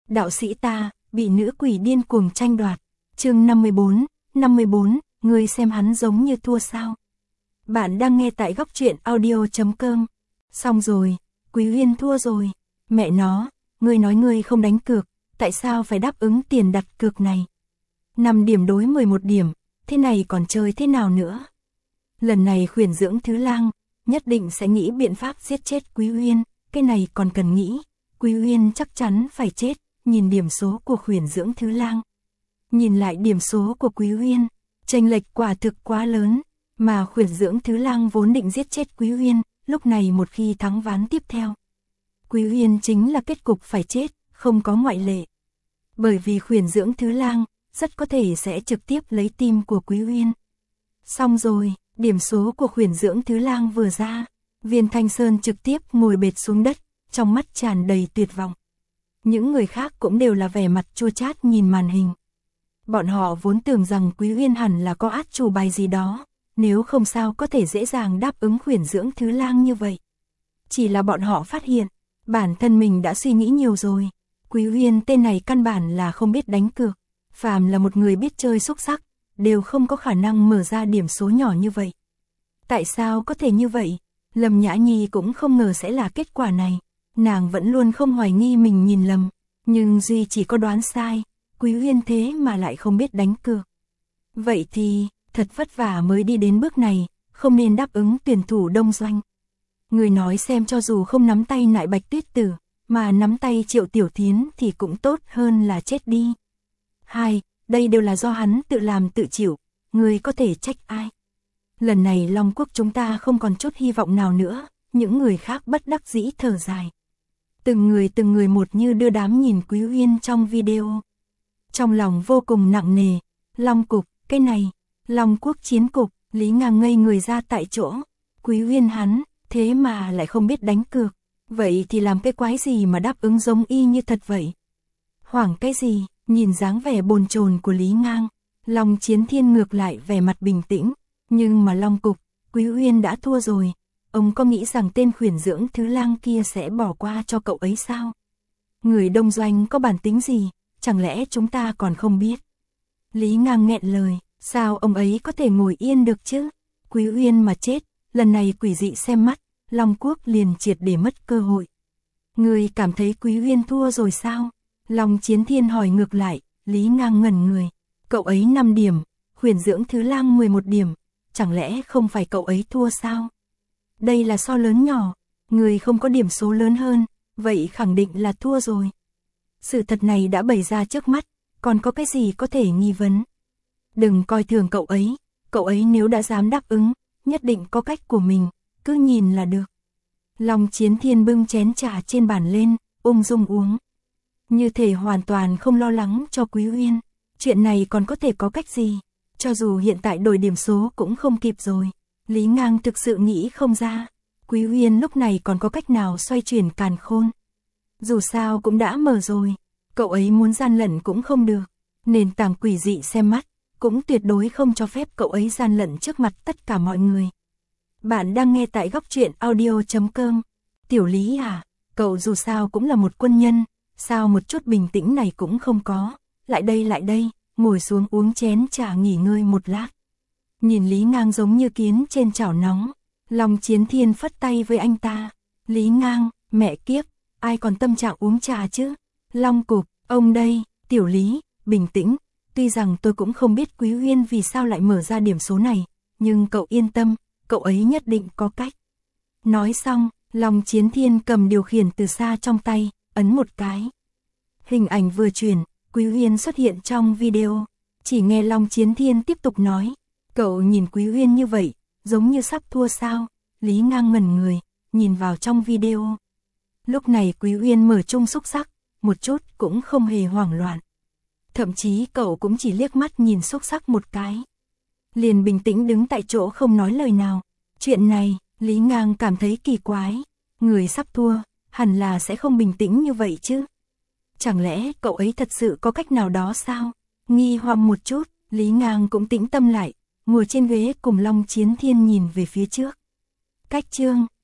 đạo sĩ ta, bị nữ quỷ điên cuồng tranh đoạt. Chương 54, ngươi xem hắn giống như thua sao? Bạn đang nghe tại góc truyện audio.com. Xong rồi, Quý Uyên thua rồi. Mẹ nó, ngươi nói ngươi không đánh cược, tại sao phải đáp ứng tiền đặt cược này? 5 điểm đối 11 điểm, thế này còn chơi thế nào nữa? Lần này Khuyển Dưỡng Thứ Lang nhất định sẽ nghĩ biện pháp giết chết Quý Uyên, cái này còn cần nghĩ. Quý Uyên chắc chắn phải chết, nhìn điểm số của Khuyển Dưỡng Thứ Lang. Nhìn lại điểm số của Quý Uyên, chênh lệch quả thực quá lớn, mà Khuyển Dưỡng Thứ Lang vốn định giết chết Quý Uyên, lúc này một khi thắng ván tiếp theo, Quý Uyên chính là kết cục phải chết, không có ngoại lệ. Bởi vì Khuyển Dưỡng Thứ Lang rất có thể sẽ trực tiếp lấy tim của Quý Uyên. Xong rồi, điểm số của Khuyển Dưỡng Thứ Lang vừa ra, Viên Thanh Sơn trực tiếp ngồi bệt xuống đất, trong mắt tràn đầy tuyệt vọng. Những người khác cũng đều là vẻ mặt chua chát nhìn màn hình. Bọn họ vốn tưởng rằng Quý Uyên hẳn là có át chủ bài gì đó, nếu không sao có thể dễ dàng đáp ứng Khuyển Dưỡng Thứ Lang như vậy. Chỉ là bọn họ phát hiện, bản thân mình đã suy nghĩ nhiều rồi. Quý Uyên tên này căn bản là không biết đánh cược, phàm là một người biết chơi xúc sắc, đều không có khả năng mở ra điểm số nhỏ như vậy. Tại sao có thể như vậy? Lâm Nhã Nhi cũng không ngờ sẽ là kết quả này. Nàng vẫn luôn không hoài nghi mình nhìn lầm, nhưng duy chỉ có đoán sai. Quý Uyên thế mà lại không biết đánh cược. Vậy thì, thật vất vả mới đi đến bước này, không nên đáp ứng tuyển thủ Đông Doanh. Người nói xem, cho dù không nắm tay nại Bạch Tuyết Tử, mà nắm tay Triệu Tiểu Thiến thì cũng tốt hơn là chết đi. Đây đều là do hắn tự làm tự chịu, người có thể trách ai? Lần này Long Quốc chúng ta không còn chút hy vọng nào nữa, những người khác bất đắc dĩ thở dài. Từng người một như đưa đám nhìn Quý Uyên trong video. Trong lòng vô cùng nặng nề, Long Cục, cái này, Long Quốc chiến cục, Lý Ngang ngây người ra tại chỗ. Quý Uyên hắn, thế mà lại không biết đánh cược, vậy thì làm cái quái gì mà đáp ứng giống y như thật vậy? Hoảng cái gì? Nhìn dáng vẻ bồn chồn của Lý Ngang, Long Chiến Thiên ngược lại vẻ mặt bình tĩnh, nhưng mà Long Cục, Quý Uyên đã thua rồi, ông có nghĩ rằng tên Khuyển Dưỡng Thứ Lang kia sẽ bỏ qua cho cậu ấy sao? Người Đông Doanh có bản tính gì, chẳng lẽ chúng ta còn không biết? Lý Ngang nghẹn lời, sao ông ấy có thể ngồi yên được chứ? Quý Uyên mà chết, lần này quỷ dị xem mắt, Long Quốc liền triệt để mất cơ hội. Người cảm thấy Quý Uyên thua rồi sao? Long Chiến Thiên hỏi ngược lại. Lý Ngang ngẩn người, cậu ấy 5 điểm, Khuyển Dưỡng Thứ Lang 11 điểm, chẳng lẽ không phải cậu ấy thua sao? Đây là so lớn nhỏ, người không có điểm số lớn hơn, vậy khẳng định là thua rồi. Sự thật này đã bày ra trước mắt, còn có cái gì có thể nghi vấn? Đừng coi thường cậu ấy nếu đã dám đáp ứng, nhất định có cách của mình, cứ nhìn là được. Long Chiến Thiên bưng chén trà trên bàn lên, ung dung uống. Như thể hoàn toàn không lo lắng cho Quý Uyên, chuyện này còn có thể có cách gì, cho dù hiện tại đổi điểm số cũng không kịp rồi. Lý Ngang thực sự nghĩ không ra, Quý Uyên lúc này còn có cách nào xoay chuyển càn khôn. Dù sao cũng đã mở rồi, cậu ấy muốn gian lận cũng không được, nền tảng quỷ dị xem mắt, cũng tuyệt đối không cho phép cậu ấy gian lận trước mặt tất cả mọi người. Bạn đang nghe tại góc truyện audio.com. Tiểu Lý à, cậu dù sao cũng là một quân nhân, sao một chút bình tĩnh này cũng không có, lại đây, ngồi xuống uống chén trà nghỉ ngơi một lát. Nhìn Lý Ngang giống như kiến trên chảo nóng, Long Chiến Thiên phất tay với anh ta. Lý Ngang, mẹ kiếp, ai còn tâm trạng uống trà chứ? Long Cục, ông đây. Tiểu Lý, bình tĩnh, tuy rằng tôi cũng không biết Quý Uyên vì sao lại mở ra điểm số này, nhưng cậu yên tâm, cậu ấy nhất định có cách. Nói xong, Long Chiến Thiên cầm điều khiển từ xa trong tay, ấn một cái. Hình ảnh vừa chuyển, Quý Uyên xuất hiện trong video, chỉ nghe Long Chiến Thiên tiếp tục nói. Cậu nhìn Quý Uyên như vậy, giống như sắp thua sao? Lý Ngang ngẩn người, nhìn vào trong video. Lúc này Quý Uyên mở chung xúc sắc, một chút cũng không hề hoảng loạn. Thậm chí cậu cũng chỉ liếc mắt nhìn xúc sắc một cái, liền bình tĩnh đứng tại chỗ không nói lời nào. Chuyện này, Lý Ngang cảm thấy kỳ quái, người sắp thua, hẳn là sẽ không bình tĩnh như vậy chứ. Chẳng lẽ cậu ấy thật sự có cách nào đó sao? Nghi hoặc một chút, Lý Ngang cũng tĩnh tâm lại, ngồi trên ghế cùng Long Chiến Thiên nhìn về phía trước. Cách chương